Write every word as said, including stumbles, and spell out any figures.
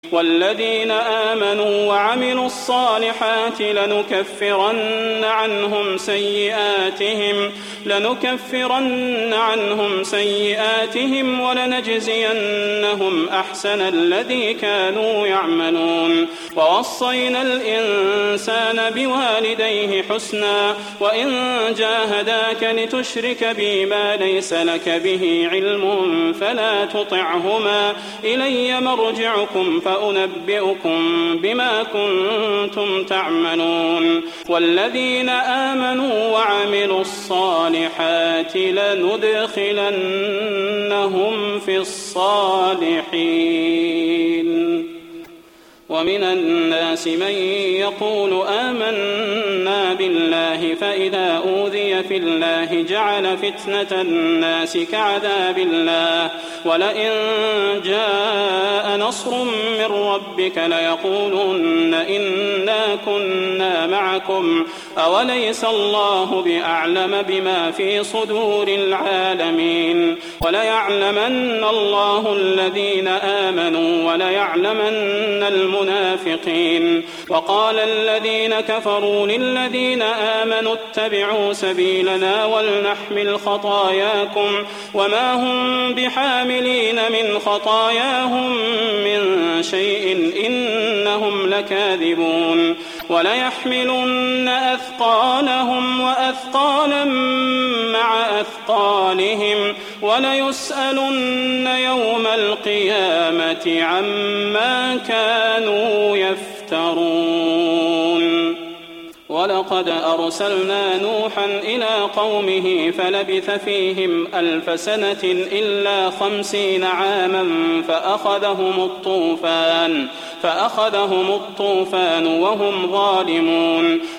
والذين آمنوا وعملوا الصالحات لنكفرن عنهم سيئاتهم لنكفرن عنهم سيئاتهم ولنجزينهم أحسن الذي كانوا يعملون. ووصينا الإنسان بوالديه حسنا وإن جاهداك لتشرك بي ما ليس لك به علم فلا تطعهما إلي مرجعكم فأنبئكم بما كنتم تعملون. والذين آمنوا وعملوا الصالحات لندخلنهم في الصالحين. ومن الناس من يقول آمنا بالله فإذا أوذي في الله جعل فتنة الناس كعذاب الله ولئن جاء نصر من ربك ليقولن إنا كنا معكم أوليس الله بأعلم بما في صدور العالمين. وليعلمن الله الذين آمنوا وليعلمن المنافقين. وقال الذين كفروا للذين آمنوا اتبعوا سبيلنا ولنحمل خطاياكم وما هم بحاملين من خطاياهم من شيء إنهم لكاذبون. وليحملن أثقالهم وأثقالا مع أثقالهم وليسألن يوم القيامة عما كانوا يفترون. ولقد أرسلنا نوحا إلى قومه فلبث فيهم ألف سنة إلا خمسين عاما فأخذهم الطوفان فأخذهم الطوفان وهم ظالمون.